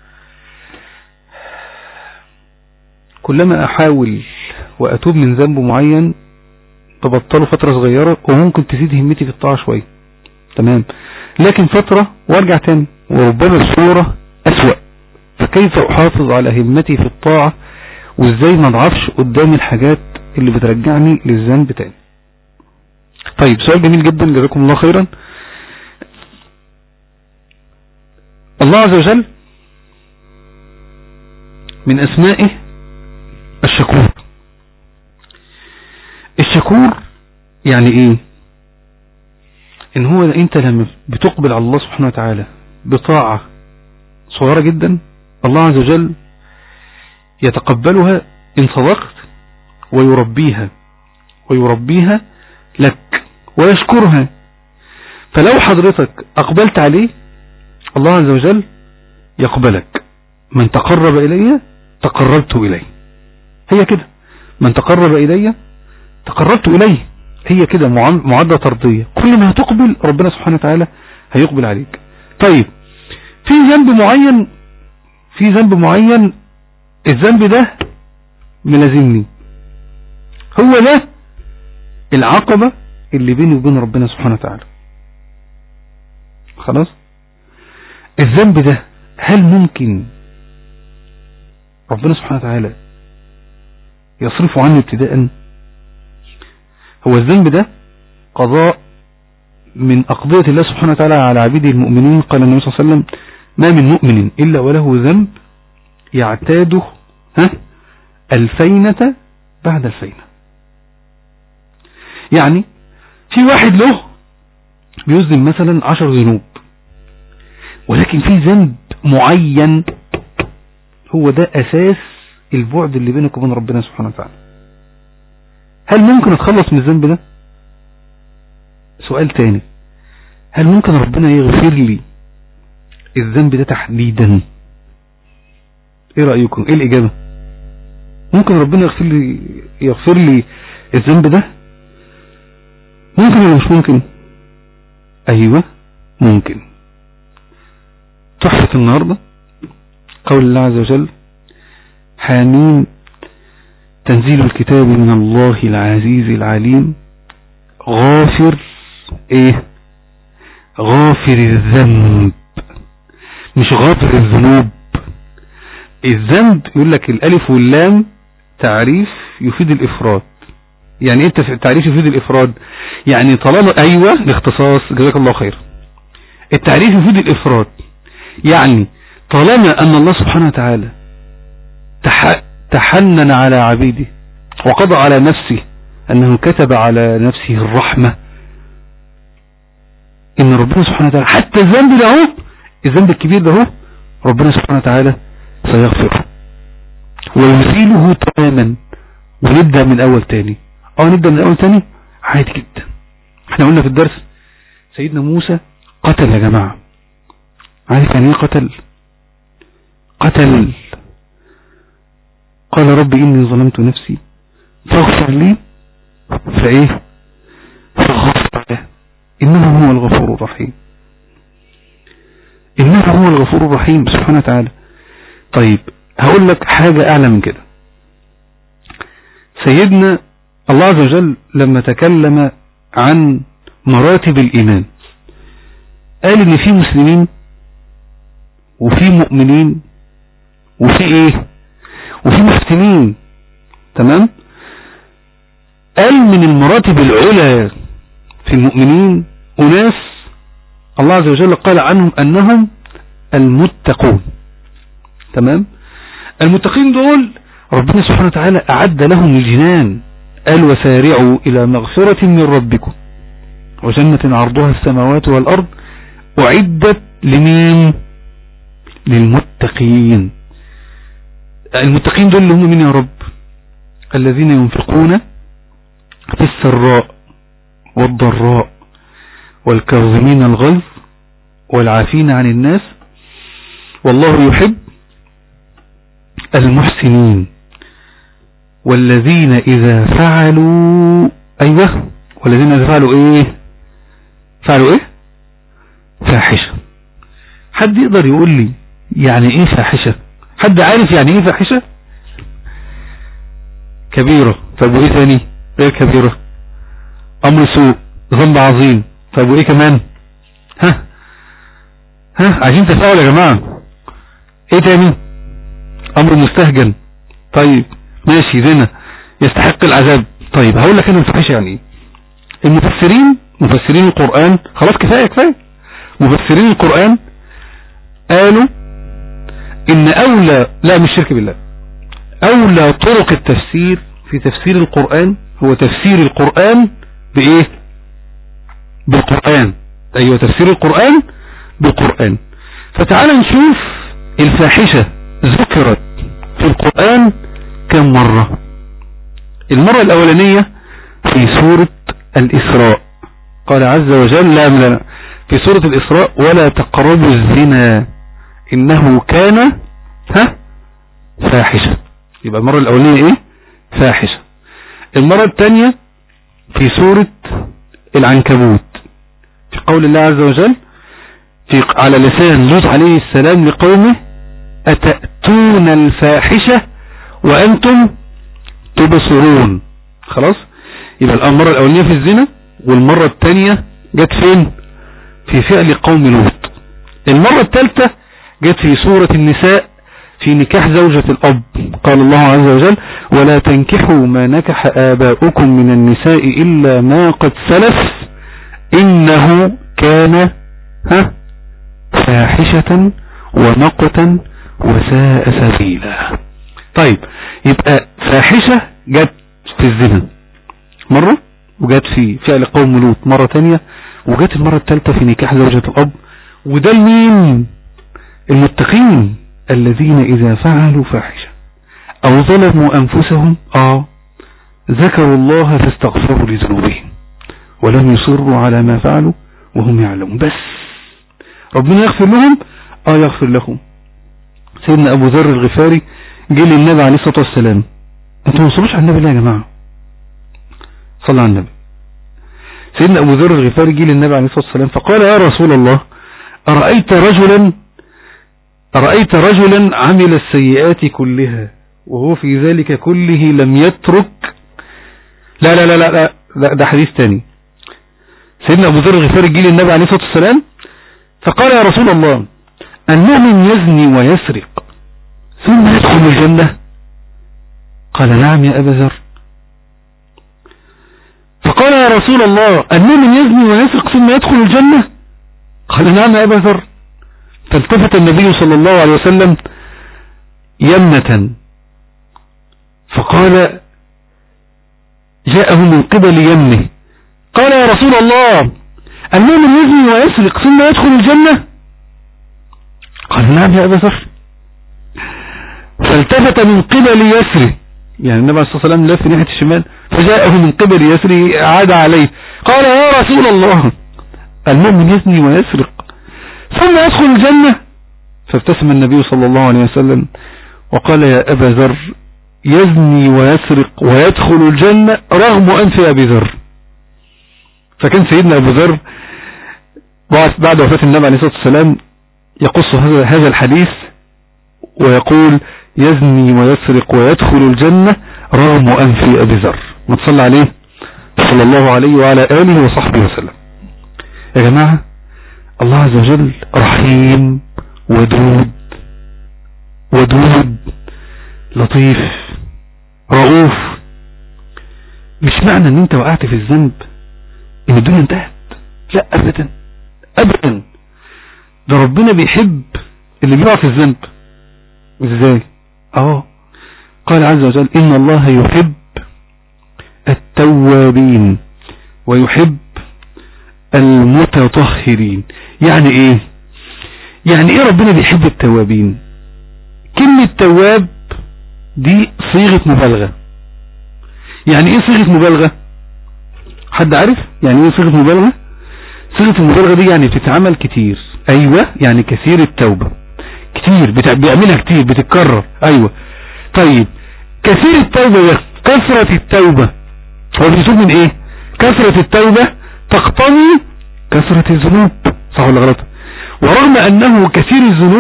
كلما احاول واتوب من ذنب معين ببطله فترة صغيرة وممكن تزيد همتي في الطاعة شوية. تمام، لكن فترة وارجع تاني، وربما بصورة أسوأ. فكيف أحافظ على همتي في الطاعة، وازاي ما اضعفش قدام الحاجات اللي بترجعني للذنب تاني؟ طيب، سؤال جميل جدا، جزاكم الله خيرا. الله عز وجل من أسمائه الشكور. الشكور يعني ايه؟ ان هو انت لما بتقبل على الله سبحانه وتعالى بطاعة صغيرة جدا، الله عز وجل يتقبلها إن صدقت ويربيها لك ويشكرها. فلو حضرتك أقبلت عليه، الله عز وجل يقبلك. من تقرب إلي تقربت إليه، هي كده. من تقرب إلي تقربت إليه، هي كده معادلة طردية. كل ما هتقبل ربنا سبحانه وتعالى هيقبل عليك. طيب، في ذنب معين الذنب ده ملازمني، هو ده العقبة اللي بيني وبين ربنا سبحانه وتعالى. خلاص، الذنب ده هل ممكن ربنا سبحانه وتعالى يصرف عنه ابتداء؟ هو الذنب ده قضاء من أقضية الله سبحانه وتعالى على عبيده المؤمنين. قال النبي صلى الله عليه وسلم: ما من مؤمن إلا وله ذنب يعتاده الفينة بعد الفينة. يعني في واحد له بيذنب مثلا 10 ذنوب، ولكن في ذنب معين هو ده أساس البعد اللي بينك وبين ربنا سبحانه وتعالى. هل ممكن اتخلص من الذنب ده؟ سؤال تاني، هل ممكن ربنا يغفر لي الذنب ده تحديدا؟ ايه رأيكم؟ ايه الإجابة؟ ممكن ربنا يغفر لي الذنب ده؟ ممكن ولا مش ممكن؟ ايوه ممكن. تحفة النهاردة قول الله عز وجل: حامين تنزيل الكتاب من الله العزيز العليم غافر غافر الذنب، مش غافر الذنوب. الذنب يقول لك الالف واللام تعريف يفيد الافراد. يعني ايه التعريف يفيد الافراد؟ يعني طالما ايوه الاختصاص، جزاك الله خير. التعريف يفيد الافراد، يعني طالما ان الله سبحانه وتعالى تحنن على عبيده وقضى على نفسه انه كتب على نفسه الرحمة، ان ربنا سبحانه وتعالى حتى الذنب ده هو الذنب الكبير ده هو ربنا سبحانه وتعالى سيغفره ويزيله تماما. ونبدأ من اول تاني، نبدأ من اول تاني عادي جدا. احنا قلنا في الدرس سيدنا موسى قتل يا جماعة. عارف يعني ايه قتل؟ قال رب إني ظلمت نفسي فاغفر لي فغفر له إنه هو الغفور الرحيم. إنه هو الغفور الرحيم سبحانه وتعالى. طيب، هقول لك حاجة أعلى من كده. سيدنا الله عز وجل لما تكلم عن مراتب الإيمان قال إن في مسلمين وفي مؤمنين وفي محسنين. تمام؟ قال من المراتب العلى في المؤمنين أناس الله عز وجل قال عنهم أنهم المتقون. تمام؟ المتقين دول ربنا سبحانه وتعالى أعد لهم الجنان. قال: وسارعوا إلى مغفرة من ربكم وجنة عرضها السماوات والأرض أعدت لمين؟ للمتقين. المتقين دول اللي هم مين يا رب؟ الذين ينفقون في السراء والضراء والكاظمين الغيظ والعافين عن الناس والله يحب المحسنين والذين إذا فعلوا والذين إذا فعلوا فاحشة. حد يقدر يقول لي يعني ايه فاحشة؟ حد عارف يعني ايه فاحشة؟ كبيرة. طب وايه ثاني غير كبيرة؟ امر سوء، ذنب عظيم. طب وايه كمان؟ ها عايزين تفاعل يا جماعة. ايه تاني؟ امر مستهجن. طيب ماشي، زنا يستحق العذاب. طيب هقول لك انا الفاحشة يعني ايه. مفسرين القرآن، خلاص كفاية مفسرين القرآن قالوا ان اولى، لا مش شرك بالله، اولى طرق التفسير في تفسير القرآن هو تفسير القرآن بايه؟ بالقرآن. ايوه، تفسير القرآن بالقرآن. فتعال نشوف الفاحشة ذكرت في القرآن كم مرة. المرة الاولانية في سورة الاسراء، قال عز وجل لا في سورة الاسراء ولا تقربوا الزنا انه كان فاحشة. يبقى المرة الاولانية ايه؟ فاحشة. المرة الثانية في سورة العنكبوت في قول الله عز وجل على لسان لوط عليه السلام لقومه أتأتون الفاحشة وأنتم تبصرون. خلاص، يبقى المرة الأولانية في الزنا، والمرة الثانية جت فين؟ في فعل قوم لوط. المرة الثالثة جت في سورة النساء في نكاح زوجة الأب، قال الله عز وجل ولا تنكحوا ما نكح آباؤكم من النساء إلا ما قد سلف إنه كان فاحشة ومقتا وساء سبيلا. طيب يبقى فاحشة جت في الزنا مرة، وجت في فعل قوم لوط مرة تانية، وجت المرة الثالثة في نكاح زوجة الأب. وده المين؟ المتقين الذين إذا فعلوا فاحشة أو ظلموا أنفسهم ذكروا الله فاستغفروا لذنوبهم ولم يصروا على ما فعلوا وهم يعلمون. بس ربنا يغفر لهم، يغفر لهم. سيدنا أبو ذر الغفاري جه للنبي عليه الصلاة والسلام. انتوا ما تصلوش على النبي ليه يا جماعة؟ صلى على النبي. سيدنا أبو ذر الغفاري جه للنبي عليه الصلاة والسلام فقال يا رسول الله أرأيت رجلا عمل السيئات كلها وهو في ذلك كله لم يترك. لا لا لا لا, لا ده حديث تاني. سيدنا أبو ذر الغفاري جه للنبي عليه الصلاة والسلام فقال يا رسول الله المؤمن يزني ويسرق ثم يدخل الجنة؟ قال نعم يا أبا ذر. فقال يا رسول الله المؤمن يزني ويسرق ثم يدخل الجنة؟ قال نعم يا أبا ذر. فالتفت النبي صلى الله عليه وسلم يمنة فقال جاءه من قبل يمنه قال يا رسول الله المؤمن يزني ويسرق ثم يدخل الجنة؟ قال نعم يا أبا ذر. فالتفت من قبل يسره، يعني النبي عليه الصلاة والسلام لف ناحية الشمال فجاءه من قبل يسره عاد عليه قال يا رسول الله المؤمن يزني ويسرق ثم يدخل الجنة؟ فابتسم النبي صلى الله عليه وسلم وقال يا أبا ذر يزني ويسرق ويدخل الجنة رغم أنف أبي ذر. فكان سيدنا أبو ذر بعد وفاة النبي عليه الصلاة والسلام يقص هذا الحديث ويقول يزني ويسرق ويدخل الجنة رغم أنف أبي ذر. ما تصلى عليه صلى الله عليه وعلى آله وصحبه وسلم. يا جماعة الله عز وجل رحيم ودود لطيف رؤوف. مش معنى ان انت وقعت في الذنب ان الدنيا انتهت، لا ابدا ابدا. ده ربنا بيحب اللي بيقع في الذنب. ازاي؟ قال عز وجل ان الله يحب التوابين ويحب المتطهرين. يعني ايه؟ يعني ايه ربنا بيحب التوابين؟ كلمة تواب دي صيغة مبالغة. يعني ايه صيغة مبالغة؟ حد عارف يعني ايه صيغة مبالغة؟ صيغة المبالغة دي يعني بتتعمل كتير. ايوه، يعني كثير التوبة، كتير بيعملها كتير بتتكرر. ايوه. طيب كثير التوبة ده كثرة التوبة هو بيسوق من ايه؟ كثرة التوبة تقتضي كثرة الذنوب، صح ولا غلط؟ ورغم انه كثير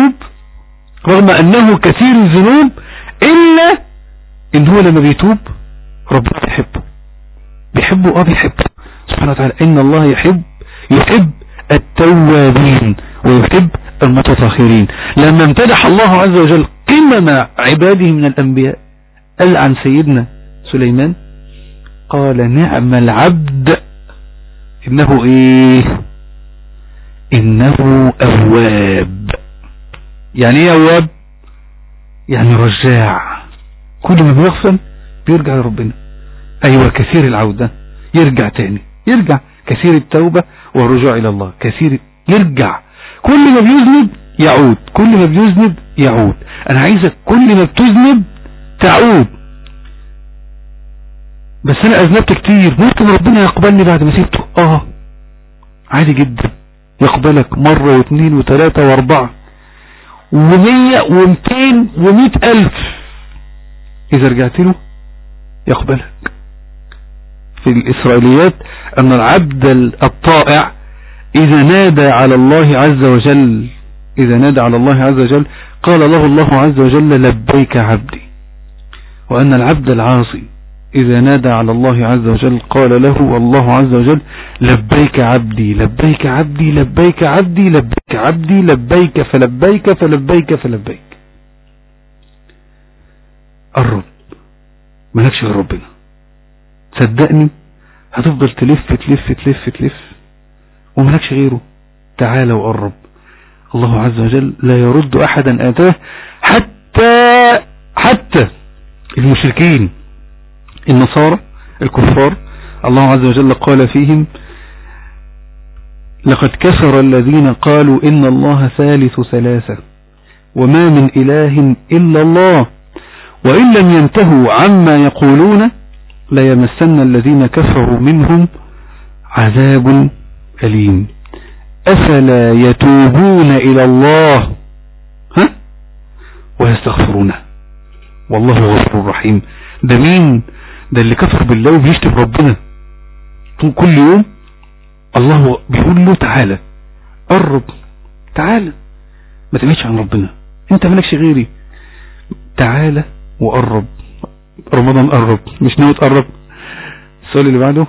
الذنوب الا ان هو لما بيتوب ربنا بيحبه بيحبه سبحانه وتعالى. ان الله يحب التوابين ويحب المتطهرين. لما امتدح الله عز وجل قمم عباده من الأنبياء قال عن سيدنا سليمان قال نعم العبد إنه إنه أواب. يعني ايه أواب؟ يعني رجاع، كل ما بيغفل بيرجع لربنا. أيوة كثير العودة، يرجع تاني، يرجع كثير التوبة والرجوع إلى الله، كثير يرجع، كل ما بيذنب يعود، كل ما بيذنب يعود. أنا عايزك كل ما بتذنب تعود. بس أنا أذنبت كتير، ممكن ربنا يقبلني بعد ما سيبته؟ عادي جدا، يقبلك مرة واثنين وثلاثة واربعة ومية ومتين ومئة ألف، إذا رجعت له يقبلك. في الإسرائيليات أن العبد الطائع إذا نادى على الله عز وجل، إذا نادى على الله عز وجل قال له الله عز وجل لبيك عبدي. وأن العبد العاصي إذا نادى على الله عز وجل قال له الله عز وجل لبيك عبدي لبيك عبدي لبيك عبدي لبيك عبدي لبيك فلبيك فلبيك فلبيك. قرب، مالكش غير ربنا، صدقني هتفضل تلف تلف تلف تلف ومالكش غيره. تعالى وقرب. الله عز وجل لا يرد أحدا آتاه، حتى المشركين النصارى الكفار الله عز وجل قال فيهم لقد كفر الذين قالوا إن الله ثالث ثلاثة وما من إله إلا الله وإن لم ينتهوا عما يقولون ليمسن الذين كفروا منهم عذاب أليم. أفلا يتوبون إلى الله ويستغفرونه والله غفور رحيم. ده مين؟ ده اللي كفر بالله وبيشتم ربنا كل يوم. الله بيقول له تعالى قرب، تعالى ما تبعدش عن ربنا، انت مالكش غيري، تعالى وقرب. رمضان قرب، مش ناوي تقرب؟ السؤال اللي بعده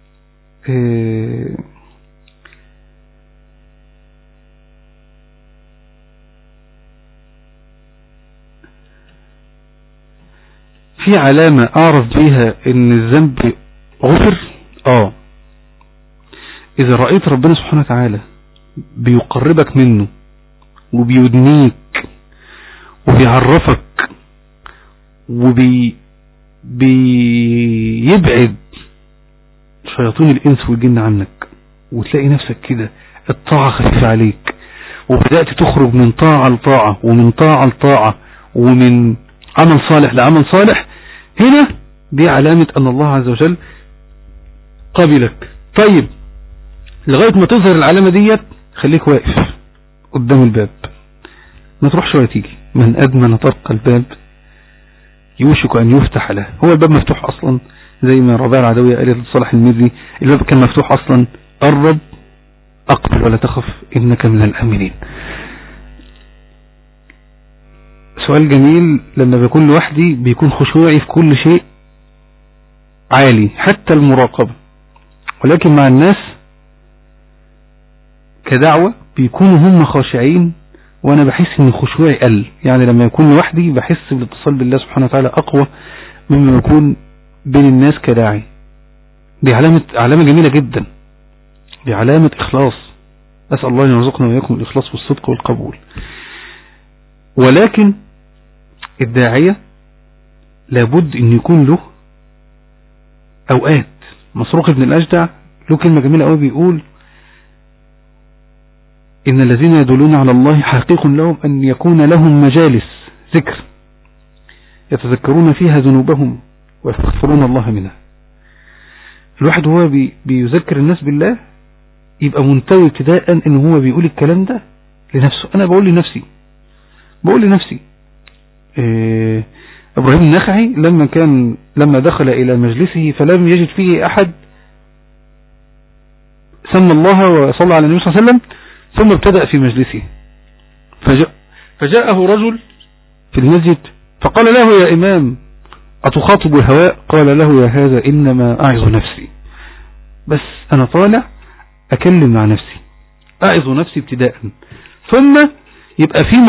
في علامة اعرف بيها ان الذنب غفر. اذا رأيت ربنا سبحانه وتعالى بيقربك منه وبيدنيك وبيعرفك بيبعد شياطين الانس والجن عنك، وتلاقي نفسك كده الطاعة خفيفة عليك وبدأت تخرج من طاعة لطاعة ومن طاعة لطاعة ومن عمل صالح لعمل صالح، هنا دي علامة ان الله عز وجل قبلك. طيب لغاية ما تظهر العلامة ديت خليك واقف قدام الباب، ما تروحش ولا تيجي. من أدمن طرق الباب يوشك أن يفتح له. هو الباب مفتوح أصلا، زي ما ربيعة العدوية قالت لصالح المزي الباب كان مفتوح أصلا. قرب، أقبل ولا تخف إنك من الآمنين. سؤال جميل. لما بيكون لوحدي بيكون خشوعي في كل شيء عالي حتى المراقبة، ولكن مع الناس كدعوة بيكونوا هم خاشعين وانا بحس ان خشوعي قل. يعني لما يكون لوحدي بحس بالاتصال بالله سبحانه وتعالى اقوى مما يكون بين الناس كداعي. دي علامة جميلة جدا، دي علامة اخلاص. اسأل الله ان يرزقنا وإياكم الاخلاص والصدق والقبول. ولكن الداعية لابد ان يكون له اوقات. مسروق ابن الأجدع له كلمة جميلة قوي، بيقول إن الذين يدلون على الله حقيق لهم أن يكون لهم مجالس ذكر يتذكرون فيها ذنوبهم ويستغفرون الله منها. الواحد هو بيذكر الناس بالله يبقى منتوي ابتداء ان هو بيقول الكلام ده لنفسه. انا بقول لنفسي ابراهيم النخعي لما دخل الى مجلسه فلم يجد فيه احد سمى الله وصلى على النبي صلى الله عليه وسلم، ثم ابتدأ في مجلسه فجاءه رجل في المسجد فقال له يا إمام أتخاطب الهواء؟ قال له يا هذا إنما أعظ نفسي، بس أنا طالع أكلم مع نفسي أعظ نفسي ابتداء، ثم يبقى في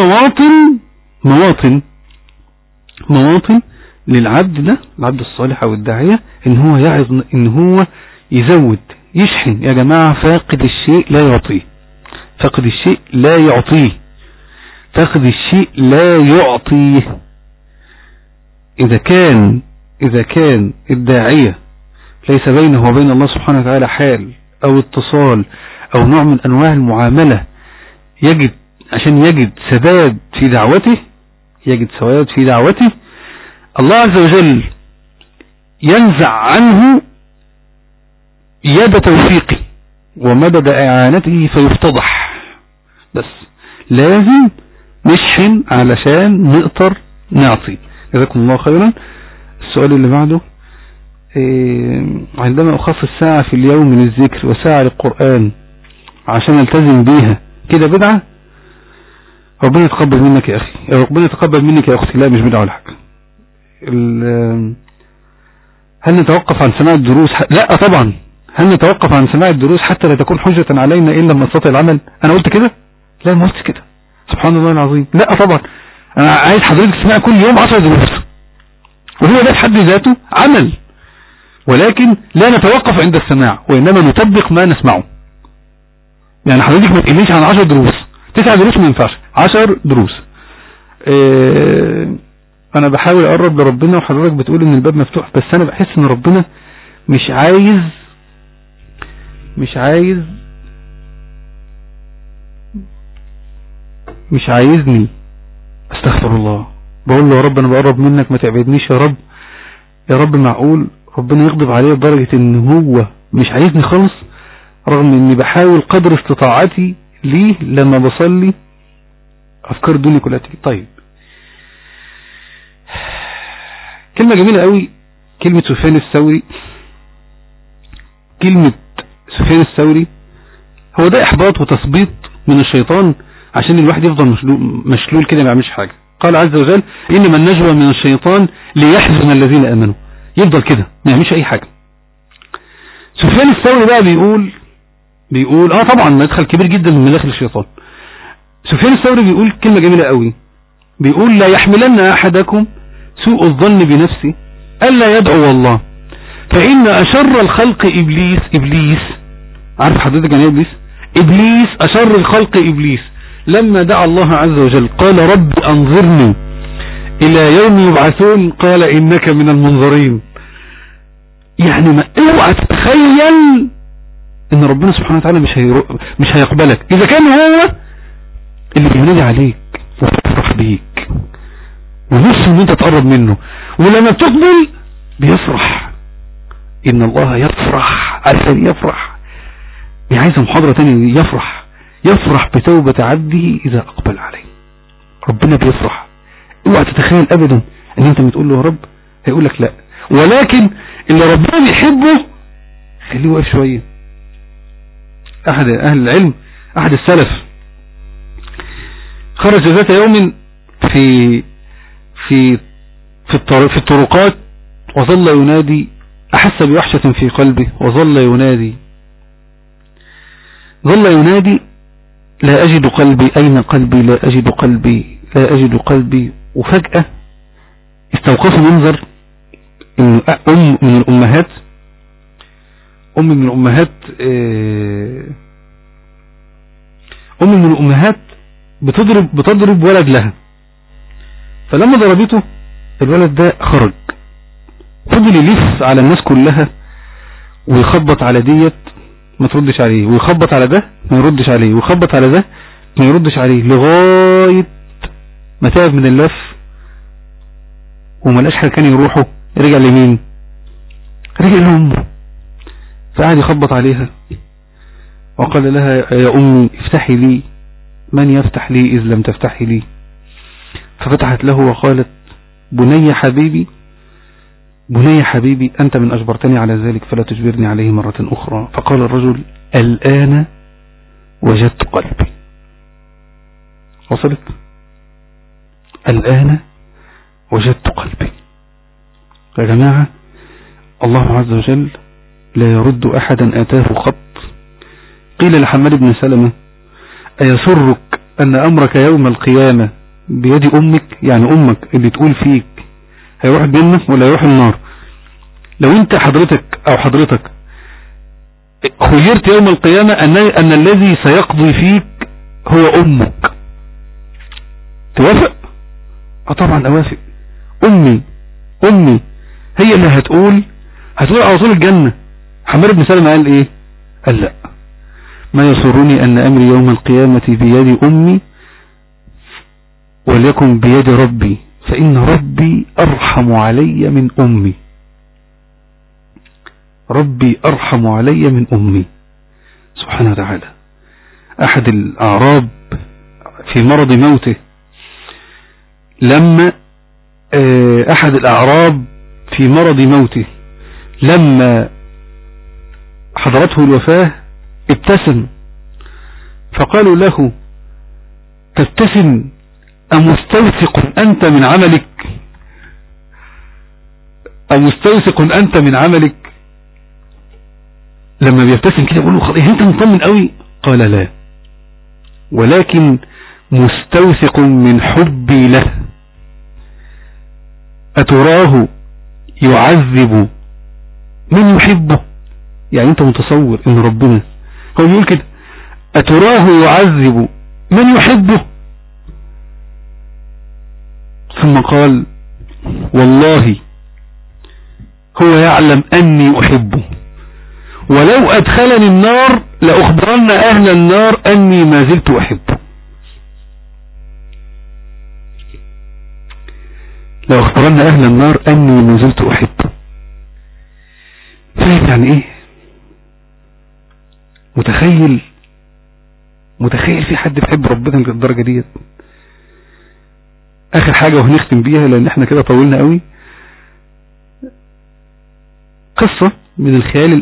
مواطن للعبد ده، العبد الصالح أو الداعية، إن هو يعظ، إن هو يزود، يشحن. يا جماعة فاقد الشيء لا يعطيه، فاقد الشيء لا يعطيه، فاقد الشيء لا يعطيه. إذا كان الداعية ليس بينه وبين الله سبحانه وتعالى حال أو اتصال أو نوع من أنواع المعاملة، عشان يجد سداد في دعوته، الله عز وجل ينزع عنه يد توفيقه ومدد إعانته فيفتضح. بس لازم نشحن علشان نقدر نعطي. جزاكم الله خيرا. السؤال اللي بعده، عندما أخصص ساعة في اليوم من الذكر وساعة للقرآن عشان التزم بيها، كده بدعة؟ ربنا يتقبل منك يا أخي، ربنا يتقبل منك يا أختي. لا مش بدعة ولا حاجة. هل نتوقف عن سماع الدروس؟ لا طبعا. هل نتوقف عن سماع الدروس حتى لا تكون حجة علينا إن لم نستطع العمل؟ أنا قلت كده؟ لا ما قلت كده، سبحان الله العظيم. لا طبعا، أنا عايز حضرتك تسمع كل يوم 10 دروس، وهو ده في حد ذاته عمل، ولكن لا نتوقف عند السماع، وإنما نطبق ما نسمعه. يعني حضرتك ما تقليش عن 10 دروس، 9 دروس ما ينفعش، 10 دروس. أنا بحاول أقرب لربنا، وحضرتك بتقول إن الباب مفتوح، بس أنا بحس إن ربنا مش عايزني. استغفر الله. بقول له يا رب أنا بقرب منك، ما تعبدنيش يا رب. يا رب معقول ربنا يغضب عليه لدرجة إن هو مش عايزني خالص، رغم إني بحاول قدر استطاعتي ليه لما بصلي أفكار الدنيا كلها تيجي. طيب، كلمة جميلة قوي، كلمة سفيان الثوري. هو ده إحباط وتثبيط من الشيطان عشان الواحد يفضل مشلول كده ما يعملش حاجة. قال عز وجل إنما النجوى من الشيطان ليحزن الذين آمنوا. يفضل كده ما يعملش أي حاجة. سفيان الثوري بقى بيقول طبعا مدخل كبير جدا من مداخل الشيطان. سفيان الثوري بيقول كلمة جميلة قوي، بيقول لا يحملن أحدكم سوء الظن بنفسه ألا يدعو الله، فإن أشر الخلق إبليس. عارف حضرتك يعني إبليس أشر الخلق إبليس لما دعا الله عز وجل قال رب أنظرني إلى يوم يبعثون قال إنك من المنظرين. يعني ما اوعى تتخيل إن ربنا سبحانه وتعالى مش هيقبلك إذا كان هو اللي بينادي عليك ويفرح بيك ونفسه إن أنت تقرب منه، ولما بتقبل بيفرح. إن الله يفرح، عارف يفرح، عايز محاضرة تانية. يفرح بتوبة عبده إذا أقبل عليه. ربنا بيفرح. اوعى تتخيل أبدا أن أنت بتقول له يا رب هيقولك لا، ولكن اللي ربنا بيحبه خليه واقف شوية. أحد أهل العلم، أحد السلف، خرج ذات يوم في الطرقات وظل ينادي، أحس بوحشة في قلبه وظل ينادي لا أجد قلبي، أين قلبي، لا أجد قلبي، لا أجد قلبي. وفجأة استوقف منظر إن أم من الأمهات بتضرب ولد لها، فلما ضربته الولد ده خرج، فضل يلف على الناس كلها ويخبط على ديت ما تردش عليه، ويخبط على ده ما يردش عليه، ويخبط على ده ما يردش عليه، لغاية ما تعب من اللف وملاش حاجة كان يروحه. رجع لمين؟ رجع لأمه، فقعد يخبط عليها وقال لها يا أمي افتحي لي، من يفتح لي إذ لم تفتحي لي؟ ففتحت له وقالت بني حبيبي أنت من أجبرتني على ذلك فلا تجبرني عليه مرة أخرى. فقال الرجل الآن وجدت قلبي. وصلت؟ الآن وجدت قلبي. يا جماعة الله عز وجل لا يرد أحدا آتاه خط. قيل لحماد بن سلمة أيسرك أن أمرك يوم القيامة بيد أمك؟ يعني أمك اللي تقول فيك هيروح الجنة ولا يروح النار. لو أنت حضرتك خيرت يوم القيامة أن الذي سيقضي فيك هو أمك، توافق؟ طبعا أوافق. أمي هي اللي هتقول على طول الجنة. حمار بن سلمة قال إيه؟ قال لا، ما يسرني أن أمري يوم القيامة بيد أمي وليكن بيد ربي، فإن ربي أرحم علي من أمي. ربي أرحم علي من أمي سبحانه وتعالى. أحد الأعراب في مرض موته، لما حضرته الوفاة ابتسم، فقالوا له: تبتسم أمستوثق أنت من عملك؟ لما بيبتسم كده يقول له: خلاص انت مطمن قوي؟ قال: لا، ولكن مستوثق من حبي له. أتراه يعذب من يحبه؟ يعني انت متصور ان ربنا هو بيقول كده: أتراه يعذب من يحبه؟ ثم قال: والله هو يعلم أني أحبه، ولو أدخلني النار لأخبرن أهل النار أني ما زلت أحبه. لأخبرن أهل النار أني ما زلت أحبه. فاهم يعني إيه؟ متخيل في حد بيحب ربنا للدرجة دي؟ آخر حاجة وهنختم بيها لأن احنا كده طولنا قوي. قصة من الخيال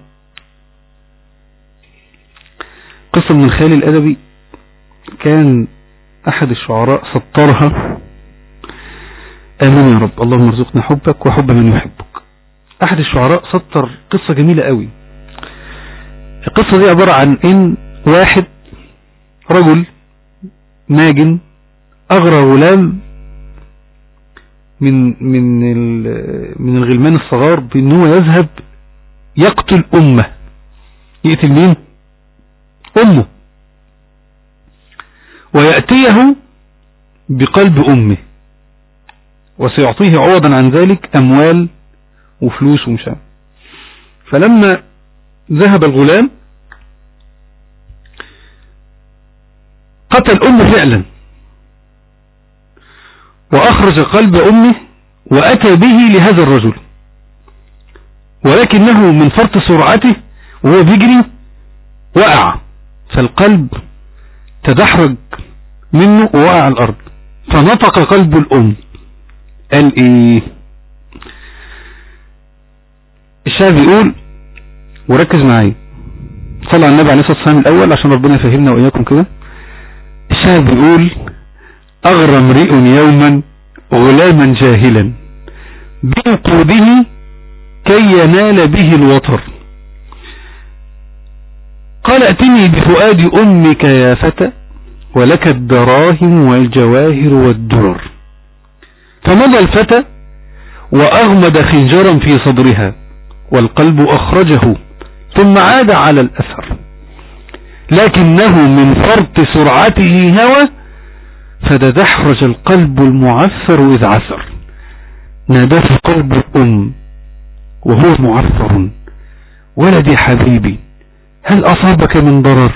الأدبي، كان أحد الشعراء سطرها. آمين يا رب، اللهم ارزقنا حبك وحب من يحبك. أحد الشعراء سطر قصة جميلة قوي. القصة دي عبارة عن إن واحد رجل ماجن أغرى غلام من الغلمان الصغار بأنه يذهب يقتل أمه. يقتل مين؟ أمه، ويأتيه بقلب أمه وسيعطيه عوضا عن ذلك أموال وفلوس ومشان. فلما ذهب الغلام قتل أمه فعلا، وأخرج قلب أمه وأتى به لهذا الرجل، ولكنه من فرط سرعته وهو بيجري وقع، فالقلب تدحرج منه ووقع على الأرض، فنطق قلب الأم. قال إيه؟ الشاعر بيقول، وركز معايا، صلى على النبي عليه الصلاة والسلام الأول عشان ربنا يفهمنا وإياكم كده. الشاعر بيقول: أغرى امرئ يوما غلاما جاهلا بنقوده كي ينال به الوطر، قال: ائتني بفؤاد أمك يا فتى ولك الدراهم والجواهر والدرر. فمضى الفتى وأغمد خنجرا في صدرها والقلب أخرجه، ثم عاد على الأثر، لكنه من فرط سرعته هوى فتدحرج القلب المعثر إذ عثر. ناداه قلب الأم وهو معثر: ولدي حبيبي هل أصابك من ضرر؟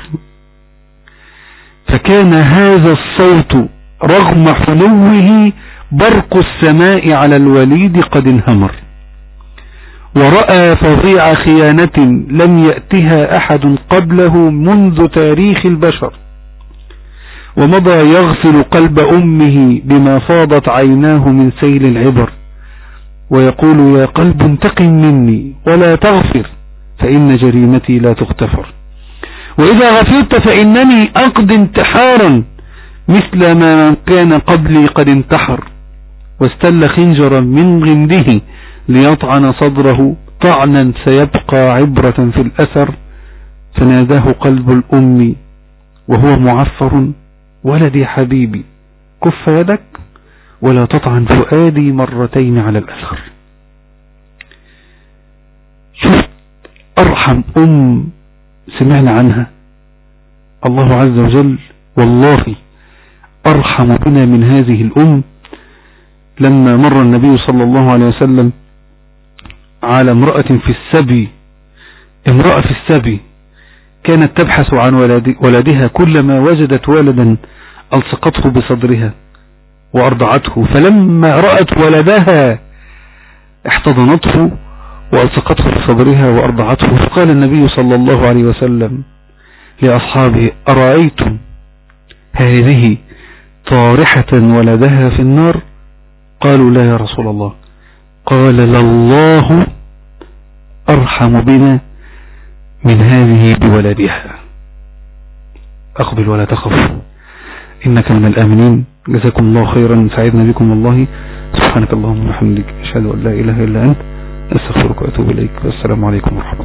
فكان هذا الصوت رغم حلوه برق السماء على الوليد قد انهمر، ورأى فظيع خيانة لم يأتها أحد قبله منذ تاريخ البشر، ومضى يغسل قلب أمه بما فاضت عيناه من سيل العبر، ويقول: يا قلب انتقم مني ولا تغفر فإن جريمتي لا تغتفر، وإذا غفرت فإنني أقضي انتحارا مثل ما من كان قبلي قد انتحر، واستل خنجرا من غمده ليطعن صدره طعنا سيبقى عبرة في الأثر. فناداه قلب الأم وهو معفر، ولدي حبيبي كف يدك ولا تطعن فؤادي مرتين على الأثر. شفت أرحم سمعنا عنها. الله عز وجل والله أرحم بنا من هذه لما مر النبي صلى الله عليه وسلم على امرأة في السبي، امرأة في السبي كانت تبحث عن ولدها، كلما وجدت ولدا ألصقته بصدرها وأرضعته، فلما رأت ولدها احتضنته وألصقته بصدرها وأرضعته. فقال النبي صلى الله عليه وسلم لأصحابه: أرأيتم هذه طارحة ولدها في النار؟ قالوا: لا يا رسول الله. قال: لله أرحم بنا من هذه بولدها. أقبل ولا تخف، إنك من الآمنين. جزاكم الله خيرا، سعدنا بكم والله. سبحانك اللهم وبحمدك، أشهد أن لا إله إلا أنت، أستغفرك وأتوب إليك، والسلام عليكم ورحمة الله.